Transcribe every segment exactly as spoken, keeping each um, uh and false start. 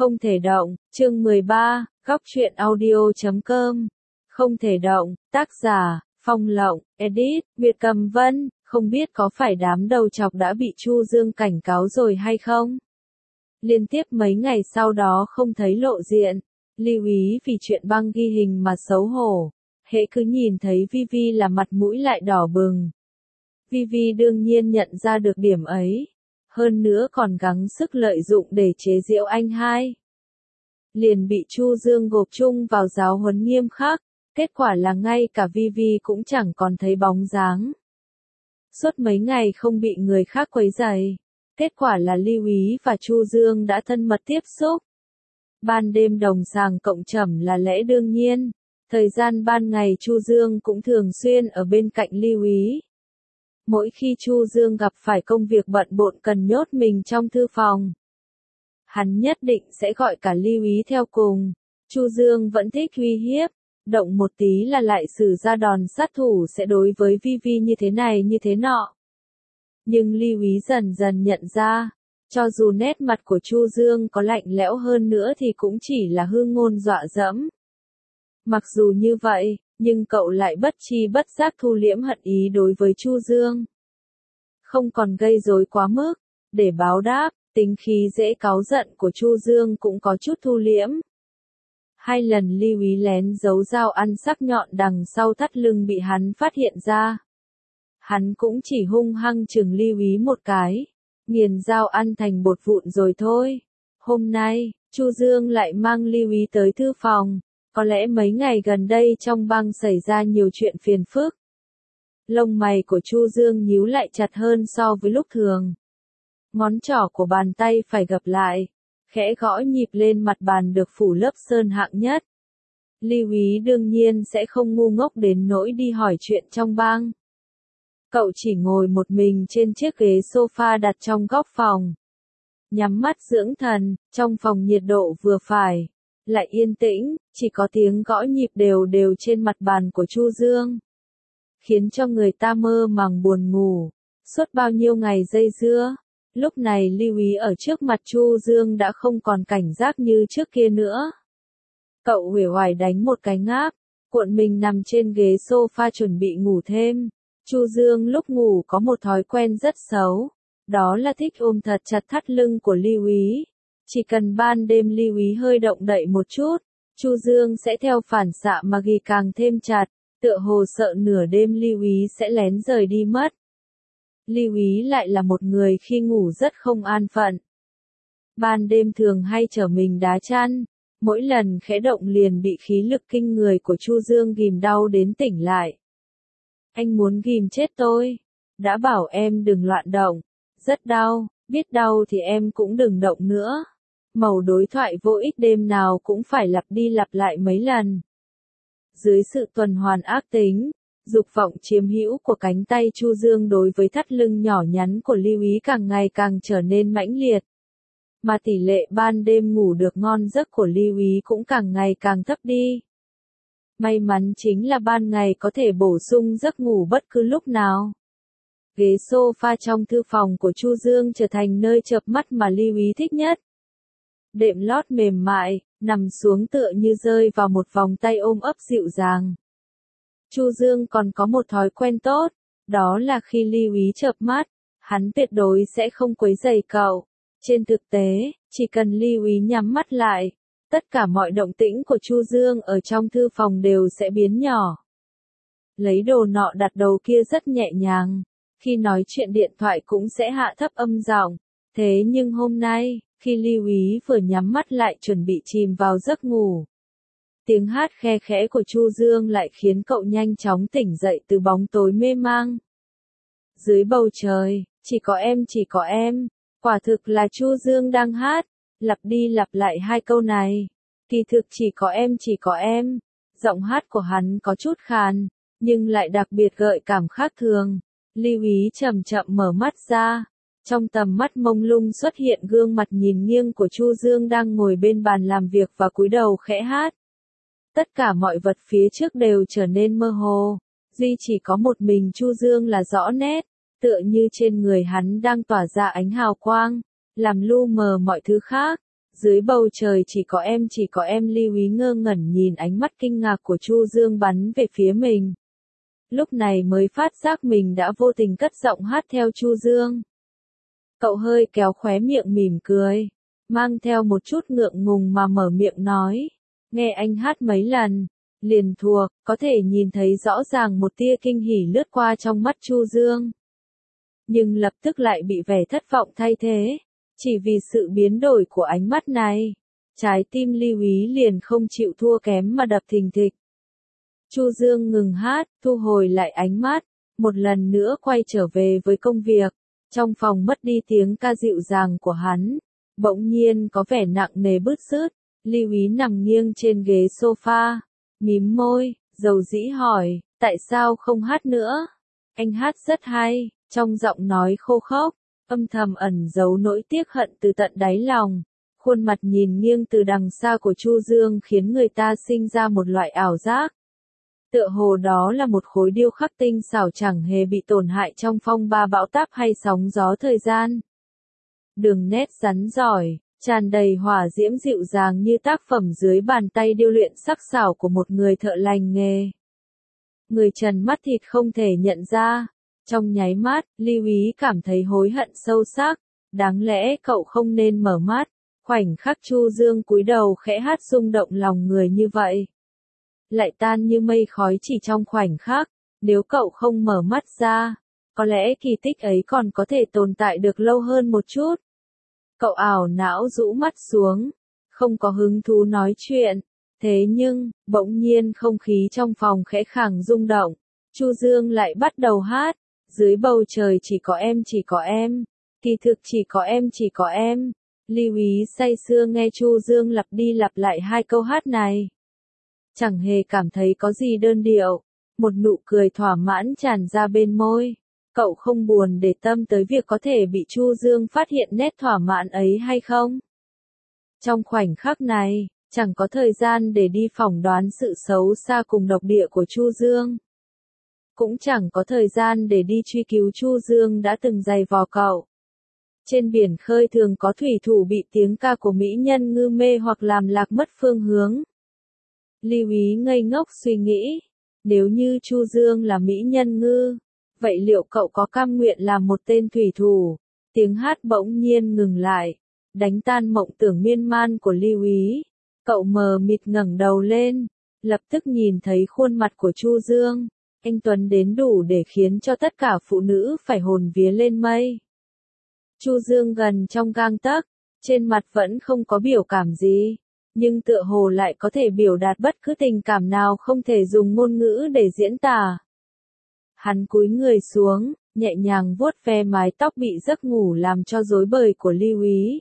Không thể động, chương mười ba, góc truyện audio chấm com. Không thể động, tác giả, Phong Lộng, edit, Việt Cầm Vân, không biết có phải đám đầu chọc đã bị Chu Dương cảnh cáo rồi hay không? Liên tiếp mấy ngày sau đó không thấy lộ diện, lưu ý vì chuyện băng ghi hình mà xấu hổ, hễ cứ nhìn thấy Vivi là mặt mũi lại đỏ bừng. Vivi đương nhiên nhận ra được điểm ấy, hơn nữa còn gắng sức lợi dụng để chế giễu anh hai. Liền bị Chu Dương gộp chung vào giáo huấn nghiêm khắc, kết quả là ngay cả Vivi cũng chẳng còn thấy bóng dáng. Suốt mấy ngày không bị người khác quấy rầy, kết quả là Lưu Ý và Chu Dương đã thân mật tiếp xúc. Ban đêm đồng sàng cộng trầm là lẽ đương nhiên, thời gian ban ngày Chu Dương cũng thường xuyên ở bên cạnh Lưu Ý. Mỗi khi Chu Dương gặp phải công việc bận bộn cần nhốt mình trong thư phòng, hắn nhất định sẽ gọi cả Lưu Ý theo cùng. Chu Dương vẫn thích uy hiếp, động một tí là lại sử ra đòn sát thủ sẽ đối với Vivi như thế này như thế nọ. Nhưng Lưu Ý dần dần nhận ra, cho dù nét mặt của Chu Dương có lạnh lẽo hơn nữa thì cũng chỉ là hư ngôn dọa dẫm. Mặc dù như vậy, nhưng cậu lại bất chi bất giác thu liễm hận ý đối với Chu Dương. Không còn gây rối quá mức, để báo đáp, tính khí dễ cáu giận của Chu Dương cũng có chút thu liễm. Hai lần Lưu Ý lén giấu dao ăn sắc nhọn đằng sau thắt lưng bị hắn phát hiện ra. Hắn cũng chỉ hung hăng chừng Lưu Ý một cái, nghiền dao ăn thành bột vụn rồi thôi. Hôm nay, Chu Dương lại mang Lưu Ý tới thư phòng, có lẽ mấy ngày gần đây trong bang xảy ra nhiều chuyện phiền phức. Lông mày của Chu Dương nhíu lại chặt hơn so với lúc thường. Ngón trỏ của bàn tay phải gập lại, khẽ gõ nhịp lên mặt bàn được phủ lớp sơn hạng nhất. Lưu Ý đương nhiên sẽ không ngu ngốc đến nỗi đi hỏi chuyện trong bang. Cậu chỉ ngồi một mình trên chiếc ghế sofa đặt trong góc phòng. Nhắm mắt dưỡng thần, trong phòng nhiệt độ vừa phải, lại yên tĩnh, chỉ có tiếng gõ nhịp đều đều trên mặt bàn của Chu Dương, khiến cho người ta mơ màng buồn ngủ. Suốt bao nhiêu ngày dây dưa, lúc này Lưu Ý ở trước mặt Chu Dương đã không còn cảnh giác như trước kia nữa. Cậu uể oải đánh một cái ngáp, cuộn mình nằm trên ghế sofa chuẩn bị ngủ thêm. Chu Dương lúc ngủ có một thói quen rất xấu, đó là thích ôm thật chặt thắt lưng của Lưu Ý. Chỉ cần ban đêm Lưu Ý hơi động đậy một chút, Chu Dương sẽ theo phản xạ mà ghì càng thêm chặt, tựa hồ sợ nửa đêm Lưu Ý sẽ lén rời đi mất. Lưu Ý lại là một người khi ngủ rất không an phận. Ban đêm thường hay trở mình đá chăn, mỗi lần khẽ động liền bị khí lực kinh người của Chu Dương ghìm đau đến tỉnh lại. Anh muốn ghìm chết tôi, đã bảo em đừng loạn động, rất đau, biết đau thì em cũng đừng động nữa. Mẩu đối thoại vô ích đêm nào cũng phải lặp đi lặp lại mấy lần. Dưới sự tuần hoàn ác tính, dục vọng chiếm hữu của cánh tay Chu Dương đối với thắt lưng nhỏ nhắn của Lưu Ý càng ngày càng trở nên mãnh liệt. Mà tỷ lệ ban đêm ngủ được ngon giấc của Lưu Ý cũng càng ngày càng thấp đi. May mắn chính là ban ngày có thể bổ sung giấc ngủ bất cứ lúc nào. Ghế sofa trong thư phòng của Chu Dương trở thành nơi chợp mắt mà Lưu Ý thích nhất. Đệm lót mềm mại, nằm xuống tựa như rơi vào một vòng tay ôm ấp dịu dàng. Chu Dương còn có một thói quen tốt, đó là khi Lưu Ý chợp mắt, hắn tuyệt đối sẽ không quấy rầy cậu. Trên thực tế, chỉ cần Lưu Ý nhắm mắt lại, tất cả mọi động tĩnh của Chu Dương ở trong thư phòng đều sẽ biến nhỏ. Lấy đồ nọ đặt đầu kia rất nhẹ nhàng, khi nói chuyện điện thoại cũng sẽ hạ thấp âm giọng. Thế nhưng hôm nay, khi Lưu Ý vừa nhắm mắt lại chuẩn bị chìm vào giấc ngủ, tiếng hát khe khẽ của Chu Dương lại khiến cậu nhanh chóng tỉnh dậy từ bóng tối mê mang. Dưới bầu trời, chỉ có em chỉ có em, quả thực là Chu Dương đang hát, lặp đi lặp lại hai câu này. Kỳ thực chỉ có em chỉ có em, giọng hát của hắn có chút khàn, nhưng lại đặc biệt gợi cảm khác thường. Lưu Ý chậm chậm mở mắt ra. Trong tầm mắt mông lung xuất hiện gương mặt nhìn nghiêng của Chu Dương đang ngồi bên bàn làm việc và cúi đầu khẽ hát. Tất cả mọi vật phía trước đều trở nên mơ hồ, duy chỉ có một mình Chu Dương là rõ nét, tựa như trên người hắn đang tỏa ra ánh hào quang, làm lu mờ mọi thứ khác. dưới bầu trời chỉ có em chỉ có em. Lưu Ý ngơ ngẩn nhìn ánh mắt kinh ngạc của Chu Dương bắn về phía mình. Lúc này mới phát giác mình đã vô tình cất giọng hát theo Chu Dương. Cậu hơi kéo khóe miệng mỉm cười, mang theo một chút ngượng ngùng mà mở miệng nói. Nghe anh hát mấy lần, liền thuộc, có thể nhìn thấy rõ ràng một tia kinh hỉ lướt qua trong mắt Chu Dương. Nhưng lập tức lại bị vẻ thất vọng thay thế, chỉ vì sự biến đổi của ánh mắt này. Trái tim Lưu Ý liền không chịu thua kém mà đập thình thịch. Chu Dương ngừng hát, thu hồi lại ánh mắt, một lần nữa quay trở về với công việc. Trong phòng mất đi tiếng ca dịu dàng của hắn, bỗng nhiên có vẻ nặng nề bứt rứt. Lưu Ý nằm nghiêng trên ghế sofa, mím môi, dầu dĩ hỏi, tại sao không hát nữa? Anh hát rất hay, trong giọng nói khô khốc, âm thầm ẩn giấu nỗi tiếc hận từ tận đáy lòng. Khuôn mặt nhìn nghiêng từ đằng xa của Chu Dương khiến người ta sinh ra một loại ảo giác. Tựa hồ đó là một khối điêu khắc tinh xảo chẳng hề bị tổn hại trong phong ba bão táp hay sóng gió thời gian. Đường nét rắn giỏi, tràn đầy hỏa diễm dịu dàng như tác phẩm dưới bàn tay điêu luyện sắc sảo của một người thợ lành nghề. Người trần mắt thịt không thể nhận ra. Trong nháy mắt, Lưu Ý cảm thấy hối hận sâu sắc. Đáng lẽ cậu không nên mở mắt. Khoảnh khắc Chu Dương cúi đầu khẽ hát rung động lòng người như vậy, lại tan như mây khói chỉ trong khoảnh khắc. Nếu cậu không mở mắt ra, có lẽ kỳ tích ấy còn có thể tồn tại được lâu hơn một chút. Cậu ảo não rũ mắt xuống, không có hứng thú nói chuyện. Thế nhưng, bỗng nhiên không khí trong phòng khẽ khàng rung động. Chu Dương lại bắt đầu hát. Dưới bầu trời chỉ có em chỉ có em. Kỳ thực chỉ có em chỉ có em. Lưu Ý say sưa nghe Chu Dương lặp đi lặp lại hai câu hát này. Chẳng hề cảm thấy có gì đơn điệu. Một nụ cười thỏa mãn tràn ra bên môi. Cậu không buồn để tâm tới việc có thể bị Chu Dương phát hiện nét thỏa mãn ấy hay không? Trong khoảnh khắc này, chẳng có thời gian để đi phỏng đoán sự xấu xa cùng độc địa của Chu Dương. Cũng chẳng có thời gian để đi truy cứu Chu Dương đã từng giày vò cậu. Trên biển khơi thường có thủy thủ bị tiếng ca của mỹ nhân ngư mê hoặc làm lạc mất phương hướng. Lưu Ý ngây ngốc suy nghĩ, nếu như Chu Dương là mỹ nhân ngư, vậy liệu cậu có cam nguyện làm một tên thủy thủ? Tiếng hát bỗng nhiên ngừng lại, đánh tan mộng tưởng miên man của Lưu Ý. Cậu mờ mịt ngẩng đầu lên, lập tức nhìn thấy khuôn mặt của Chu Dương. Anh tuấn đến đủ để khiến cho tất cả phụ nữ phải hồn vía lên mây. Chu Dương gần trong gang tấc, trên mặt vẫn không có biểu cảm gì, nhưng tựa hồ lại có thể biểu đạt bất cứ tình cảm nào không thể dùng ngôn ngữ để diễn tả. Hắn cúi người xuống, nhẹ nhàng vuốt ve mái tóc bị giấc ngủ làm cho rối bời của Lưu Ý.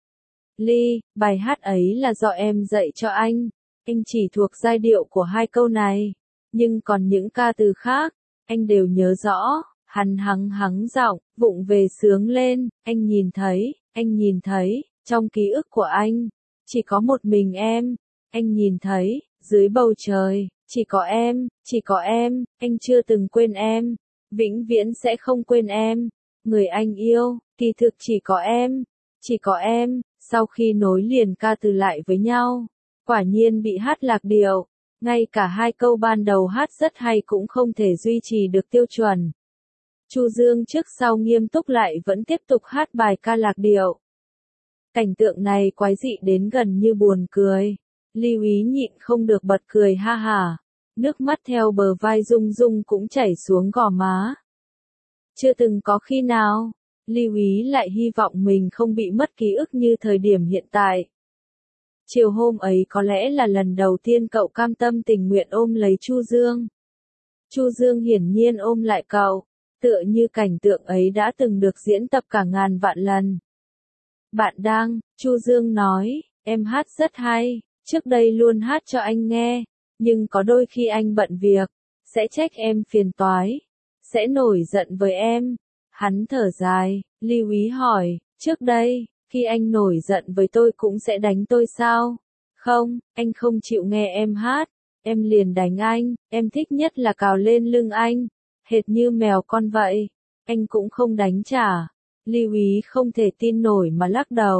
Ly, bài hát ấy là do em dạy cho anh. Anh chỉ thuộc giai điệu của hai câu này, nhưng còn những ca từ khác, anh đều nhớ rõ. Hắn hắng hắng giọng, vụng về sướng lên. Anh nhìn thấy, anh nhìn thấy, trong ký ức của anh, chỉ có một mình em. Anh nhìn thấy, dưới bầu trời, chỉ có em, chỉ có em. Anh chưa từng quên em, vĩnh viễn sẽ không quên em. Người anh yêu, kỳ thực chỉ có em, chỉ có em. Sau khi nối liền ca từ lại với nhau, quả nhiên bị hát lạc điệu. Ngay cả hai câu ban đầu hát rất hay cũng không thể duy trì được tiêu chuẩn. Chu Dương trước sau nghiêm túc lại vẫn tiếp tục hát bài ca lạc điệu. Cảnh tượng này quái dị đến gần như buồn cười. Lưu Ý nhịn không được bật cười ha hả. Nước mắt theo bờ vai rung rung cũng chảy xuống gò má. Chưa từng có khi nào, Lưu Ý lại hy vọng mình không bị mất ký ức như thời điểm hiện tại. Chiều hôm ấy có lẽ là lần đầu tiên cậu cam tâm tình nguyện ôm lấy Chu Dương. Chu Dương hiển nhiên ôm lại cậu, tựa như cảnh tượng ấy đã từng được diễn tập cả ngàn vạn lần. Bạn đang, Chu Dương nói, em hát rất hay, trước đây luôn hát cho anh nghe, nhưng có đôi khi anh bận việc, sẽ trách em phiền toái, sẽ nổi giận với em. Hắn thở dài, Lưu Ý hỏi, trước đây, khi anh nổi giận với tôi cũng sẽ đánh tôi sao? Không, anh không chịu nghe em hát, em liền đánh anh. Em thích nhất là cào lên lưng anh, hệt như mèo con vậy. Anh cũng không đánh trả. Lưu Ý không thể tin nổi mà lắc đầu.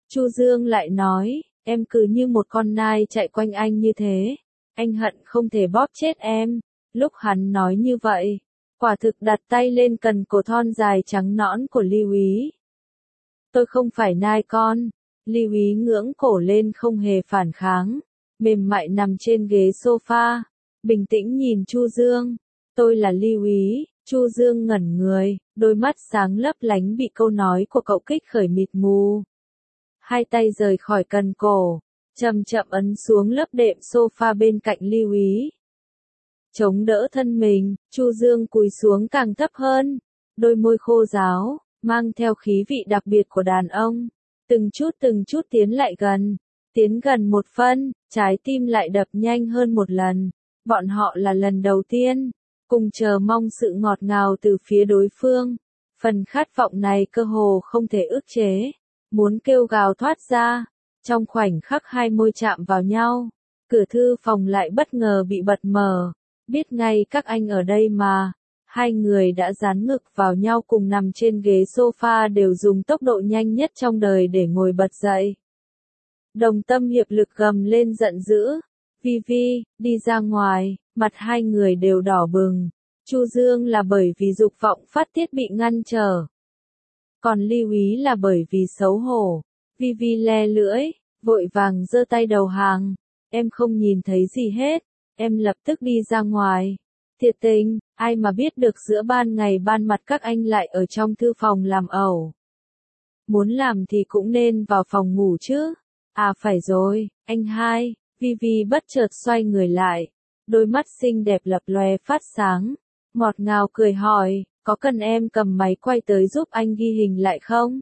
Chu Dương lại nói, em cứ như một con nai chạy quanh anh như thế. Anh hận không thể bóp chết em. Lúc hắn nói như vậy, quả thực đặt tay lên cần cổ thon dài trắng nõn của Lưu Ý. Tôi không phải nai con. Lưu Ý ngưỡng cổ lên không hề phản kháng, mềm mại nằm trên ghế sofa, bình tĩnh nhìn Chu Dương. Tôi là Lưu Ý. Chu Dương ngẩn người, đôi mắt sáng lấp lánh bị câu nói của cậu kích khởi mịt mù. Hai tay rời khỏi cần cổ, chậm chậm ấn xuống lớp đệm sofa bên cạnh Lưu Ý. Chống đỡ thân mình, Chu Dương cúi xuống càng thấp hơn, đôi môi khô ráo, mang theo khí vị đặc biệt của đàn ông, từng chút từng chút tiến lại gần, tiến gần một phân, trái tim lại đập nhanh hơn một lần. Bọn họ là lần đầu tiên, cùng chờ mong sự ngọt ngào từ phía đối phương. Phần khát vọng này cơ hồ không thể ức chế, muốn kêu gào thoát ra. Trong khoảnh khắc hai môi chạm vào nhau, cửa thư phòng lại bất ngờ bị bật mở. Biết ngay các anh ở đây mà. Hai người đã dán ngực vào nhau cùng nằm trên ghế sofa đều dùng tốc độ nhanh nhất trong đời để ngồi bật dậy. Đồng Tâm hiệp lực gầm lên giận dữ. Vi Vi, đi ra ngoài. Mặt hai người đều đỏ bừng. Chu Dương là bởi vì dục vọng phát tiết bị ngăn trở. Còn Lưu Ý là bởi vì xấu hổ. Vi Vi le lưỡi, vội vàng giơ tay đầu hàng. Em không nhìn thấy gì hết. Em lập tức đi ra ngoài. Thiệt tình, ai mà biết được giữa ban ngày ban mặt các anh lại ở trong thư phòng làm ẩu. Muốn làm thì cũng nên vào phòng ngủ chứ. À phải rồi, anh hai. Vi Vi bất chợt xoay người lại. Đôi mắt xinh đẹp lập lòe phát sáng. Ngọt ngào cười hỏi, có cần em cầm máy quay tới giúp anh ghi hình lại không?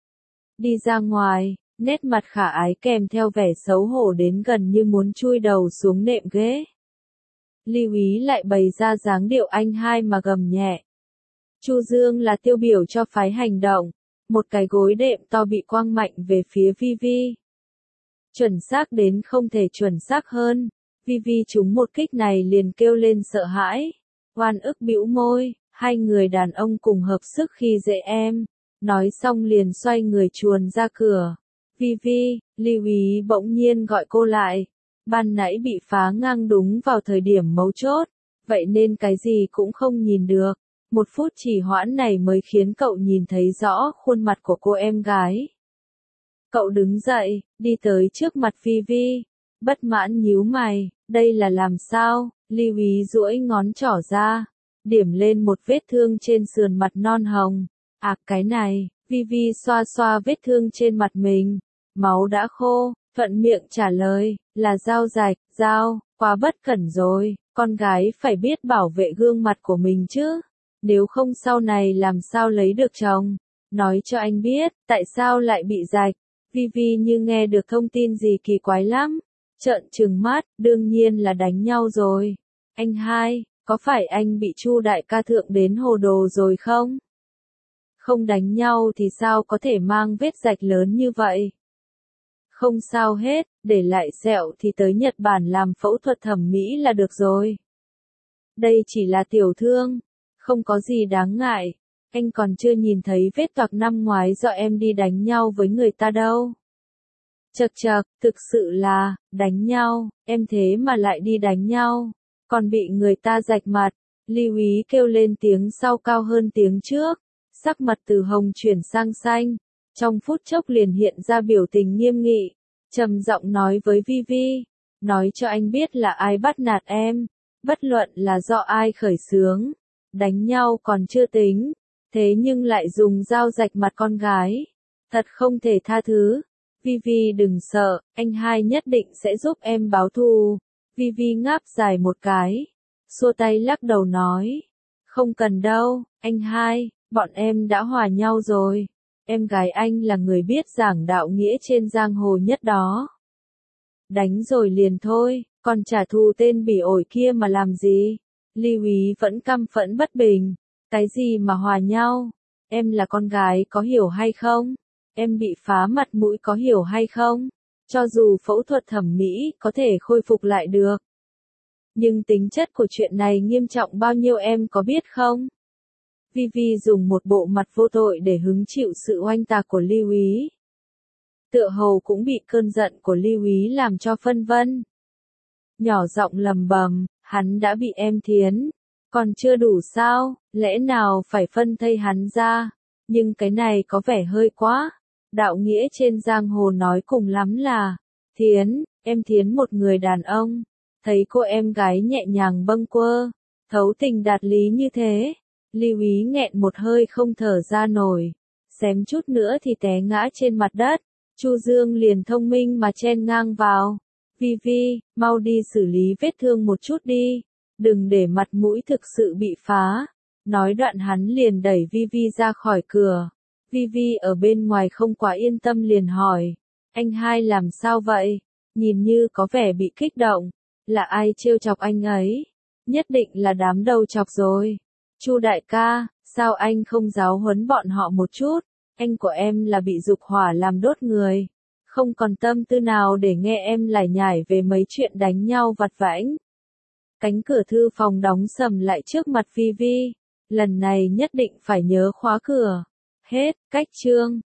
Đi ra ngoài, nét mặt khả ái kèm theo vẻ xấu hổ đến gần như muốn chui đầu xuống nệm ghế. Lưu Ý lại bày ra dáng điệu anh hai mà gầm nhẹ. Chu Dương là tiêu biểu cho phái hành động. Một cái gối đệm to bị quăng mạnh về phía Vi Vi. Chuẩn xác đến không thể chuẩn xác hơn. Vi Vi trúng một kích này liền kêu lên sợ hãi. Oan ức bĩu môi, hai người đàn ông cùng hợp sức khi dễ em. Nói xong liền xoay người chuồn ra cửa. Vi Vi, Lưu Ý bỗng nhiên gọi cô lại. Ban nãy bị phá ngang đúng vào thời điểm mấu chốt, vậy nên cái gì cũng không nhìn được. Một phút trì hoãn này mới khiến cậu nhìn thấy rõ khuôn mặt của cô em gái. Cậu đứng dậy, đi tới trước mặt Vi Vi, bất mãn nhíu mày, đây là làm sao? Lưu Ý duỗi ngón trỏ ra, điểm lên một vết thương trên sườn mặt non hồng. À cái này, Vi Vi xoa xoa vết thương trên mặt mình, máu đã khô. Thuận miệng trả lời, là dao rạch, dao, quá bất cẩn rồi, con gái phải biết bảo vệ gương mặt của mình chứ, nếu không sau này làm sao lấy được chồng. Nói cho anh biết, tại sao lại bị rạch. Vi Vi như nghe được thông tin gì kỳ quái lắm, trợn trừng mắt, đương nhiên là đánh nhau rồi. Anh hai, có phải anh bị Chu đại ca thượng đến hồ đồ rồi không? Không đánh nhau thì sao có thể mang vết rạch lớn như vậy? Không sao hết, để lại sẹo thì tới Nhật Bản làm phẫu thuật thẩm mỹ là được rồi. Đây chỉ là tiểu thương, không có gì đáng ngại. Anh còn chưa nhìn thấy vết toạc năm ngoái do em đi đánh nhau với người ta đâu. Chậc chậc, thực sự là, đánh nhau, em thế mà lại đi đánh nhau, còn bị người ta rạch mặt. Lưu Ý kêu lên tiếng sau cao hơn tiếng trước, sắc mặt từ hồng chuyển sang xanh. Trong phút chốc liền hiện ra biểu tình nghiêm nghị, trầm giọng nói với Vi Vi, nói cho anh biết là ai bắt nạt em, bất luận là do ai khởi xướng, đánh nhau còn chưa tính, thế nhưng lại dùng dao rạch mặt con gái, thật không thể tha thứ. Vi Vi đừng sợ, anh hai nhất định sẽ giúp em báo thù. Vi Vi ngáp dài một cái, xua tay lắc đầu nói, không cần đâu, anh hai, bọn em đã hòa nhau rồi. Em gái anh là người biết giảng đạo nghĩa trên giang hồ nhất đó. Đánh rồi liền thôi, còn trả thù tên bỉ ổi kia mà làm gì? Lưu Ý vẫn căm phẫn bất bình. Cái gì mà hòa nhau? Em là con gái có hiểu hay không? Em bị phá mặt mũi có hiểu hay không? Cho dù phẫu thuật thẩm mỹ có thể khôi phục lại được. Nhưng tính chất của chuyện này nghiêm trọng bao nhiêu em có biết không? Vi Vi dùng một bộ mặt vô tội để hứng chịu sự oanh tạc của Lưu Ý. tựa hồ cũng bị cơn giận của Lưu Ý làm cho phân vân. Nhỏ giọng lầm bầm, hắn đã bị em thiến, còn chưa đủ sao, lẽ nào phải phân thây hắn ra, nhưng cái này có vẻ hơi quá. Đạo nghĩa trên giang hồ nói cùng lắm là, thiến, em thiến một người đàn ông, thấy cô em gái nhẹ nhàng bâng quơ, thấu tình đạt lý như thế. Lưu Ý nghẹn một hơi không thở ra nổi, xém chút nữa thì té ngã trên mặt đất. Chu Dương liền thông minh mà chen ngang vào. Vi Vi, mau đi xử lý vết thương một chút đi, đừng để mặt mũi thực sự bị phá. Nói đoạn hắn liền đẩy Vi Vi ra khỏi cửa. Vi Vi ở bên ngoài không quá yên tâm liền hỏi, anh hai làm sao vậy? Nhìn như có vẻ bị kích động, là ai trêu chọc anh ấy? Nhất định là đám đầu chọc rồi. Chu đại ca, sao anh không giáo huấn bọn họ một chút? Anh của em là bị dục hỏa làm đốt người, không còn tâm tư nào để nghe em lải nhải về mấy chuyện đánh nhau vặt vãnh. Cánh cửa thư phòng đóng sầm lại trước mặt Vi Vi, lần này nhất định phải nhớ khóa cửa. Hết, cách chương.